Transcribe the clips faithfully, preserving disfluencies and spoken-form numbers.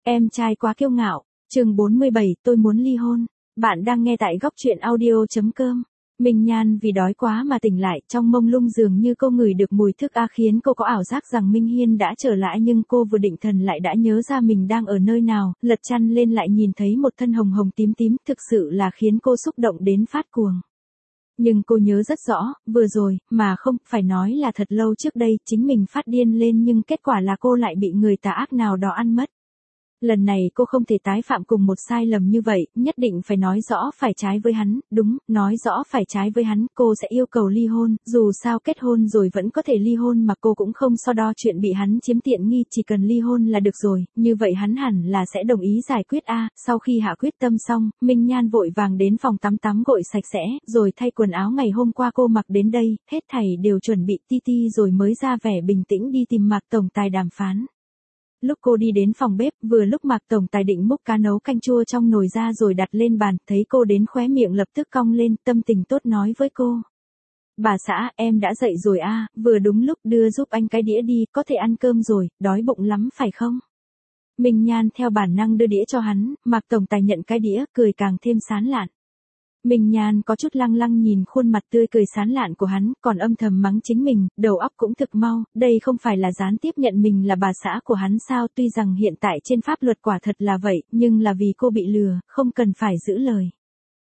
Em trai quá kiêu ngạo. Chương bốn mươi bảy, tôi muốn ly hôn. Bạn đang nghe tại góc truyện audio.com. Minh Nhan vì đói quá mà tỉnh lại, trong mông lung dường như cô ngửi được mùi thức A khiến cô có ảo giác rằng Minh Hiên đã trở lại, nhưng cô vừa định thần lại đã nhớ ra mình đang ở nơi nào, lật chăn lên lại nhìn thấy một thân hồng hồng tím tím, thực sự là khiến cô xúc động đến phát cuồng. Nhưng cô nhớ rất rõ, vừa rồi, mà không, phải nói là thật lâu trước đây, chính mình phát điên lên nhưng kết quả là cô lại bị người tà ác nào đó ăn mất. Lần này cô không thể tái phạm cùng một sai lầm như vậy, nhất định phải nói rõ phải trái với hắn, đúng, nói rõ phải trái với hắn, cô sẽ yêu cầu ly hôn, dù sao kết hôn rồi vẫn có thể ly hôn mà cô cũng không so đo chuyện bị hắn chiếm tiện nghi, chỉ cần ly hôn là được rồi, như vậy hắn hẳn là sẽ đồng ý giải quyết a. Sau khi hạ quyết tâm xong, Minh Nhan vội vàng đến phòng tắm tắm gội sạch sẽ, rồi thay quần áo ngày hôm qua cô mặc đến đây, hết thảy đều chuẩn bị ti ti rồi mới ra vẻ bình tĩnh đi tìm Mạc tổng tài đàm phán. Lúc cô đi đến phòng bếp, vừa lúc Mạc tổng tài định múc cá nấu canh chua trong nồi ra rồi đặt lên bàn, thấy cô đến khóe miệng lập tức cong lên, tâm tình tốt nói với cô. Bà xã, em đã dậy rồi a, vừa đúng lúc đưa giúp anh cái đĩa đi, có thể ăn cơm rồi, đói bụng lắm phải không? Minh Nhan theo bản năng đưa đĩa cho hắn, Mạc tổng tài nhận cái đĩa, cười càng thêm sán lạn. Minh Nhan có chút lăng lăng nhìn khuôn mặt tươi cười sán lạn của hắn, còn âm thầm mắng chính mình, đầu óc cũng thực mau, đây không phải là gián tiếp nhận mình là bà xã của hắn sao, tuy rằng hiện tại trên pháp luật quả thật là vậy, nhưng là vì cô bị lừa, không cần phải giữ lời.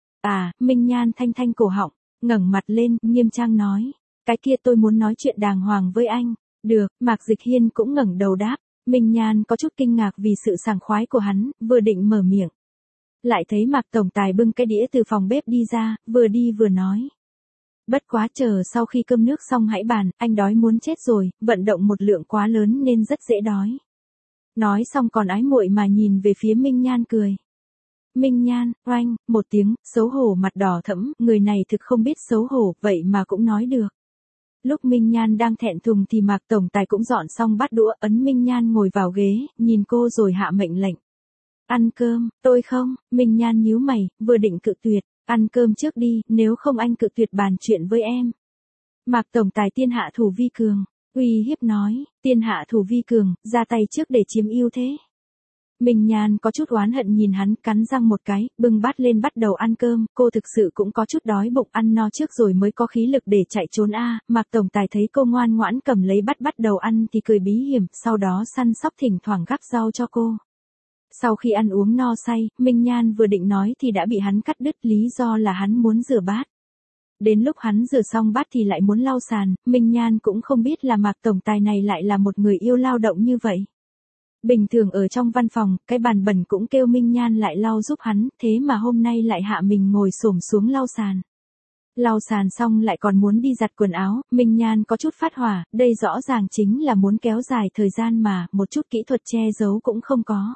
À, Minh Nhan thanh thanh cổ họng, ngẩng mặt lên, nghiêm trang nói, cái kia tôi muốn nói chuyện đàng hoàng với anh. Được, Mạc Dịch Hiên cũng ngẩng đầu đáp. Minh Nhan có chút kinh ngạc vì sự sảng khoái của hắn, vừa định mở miệng. Lại thấy Mạc tổng tài bưng cái đĩa từ phòng bếp đi ra, vừa đi vừa nói. Bất quá chờ sau khi cơm nước xong hãy bàn, anh đói muốn chết rồi, vận động một lượng quá lớn nên rất dễ đói. Nói xong còn ái muội mà nhìn về phía Minh Nhan cười. Minh Nhan, oanh, một tiếng, xấu hổ mặt đỏ thẫm, người này thực không biết xấu hổ, vậy mà cũng nói được. Lúc Minh Nhan đang thẹn thùng thì Mạc tổng tài cũng dọn xong bát đũa, ấn Minh Nhan ngồi vào ghế, nhìn cô rồi hạ mệnh lệnh. Ăn cơm, tôi không, Minh Nhan nhíu mày, vừa định cự tuyệt, ăn cơm trước đi, nếu không anh cự tuyệt bàn chuyện với em. Mạc tổng tài tiên hạ thủ vi cường, uy hiếp nói, tiên hạ thủ vi cường, ra tay trước để chiếm ưu thế. Minh Nhan có chút oán hận nhìn hắn, cắn răng một cái, bưng bát lên bắt đầu ăn cơm, cô thực sự cũng có chút đói bụng, ăn no trước rồi mới có khí lực để chạy trốn a. À, Mạc tổng tài thấy cô ngoan ngoãn cầm lấy bát bắt đầu ăn thì cười bí hiểm, sau đó săn sóc thỉnh thoảng gắp rau cho cô. Sau khi ăn uống no say, Minh Nhan vừa định nói thì đã bị hắn cắt đứt, lý do là hắn muốn rửa bát. Đến lúc hắn rửa xong bát thì lại muốn lau sàn, Minh Nhan cũng không biết là Mạc tổng tài này lại là một người yêu lao động như vậy. Bình thường ở trong văn phòng, cái bàn bẩn cũng kêu Minh Nhan lại lau giúp hắn, thế mà hôm nay lại hạ mình ngồi xổm xuống lau sàn. Lau sàn xong lại còn muốn đi giặt quần áo, Minh Nhan có chút phát hỏa, đây rõ ràng chính là muốn kéo dài thời gian mà, một chút kỹ thuật che giấu cũng không có.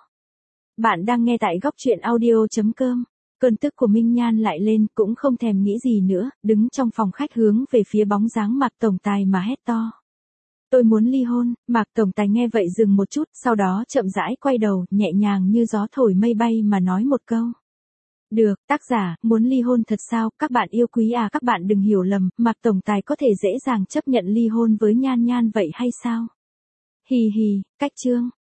Bạn đang nghe tại góc truyện audio.com. Cơn tức của Minh Nhan lại lên, cũng không thèm nghĩ gì nữa, đứng trong phòng khách hướng về phía bóng dáng Mạc tổng tài mà hét to. Tôi muốn ly hôn. Mạc tổng tài nghe vậy dừng một chút, sau đó chậm rãi quay đầu, nhẹ nhàng như gió thổi mây bay mà nói một câu. Được, tác giả, muốn ly hôn thật sao, các bạn yêu quý à, các bạn đừng hiểu lầm, Mạc tổng tài có thể dễ dàng chấp nhận ly hôn với Nhan Nhan vậy hay sao? Hì hì, cách chương.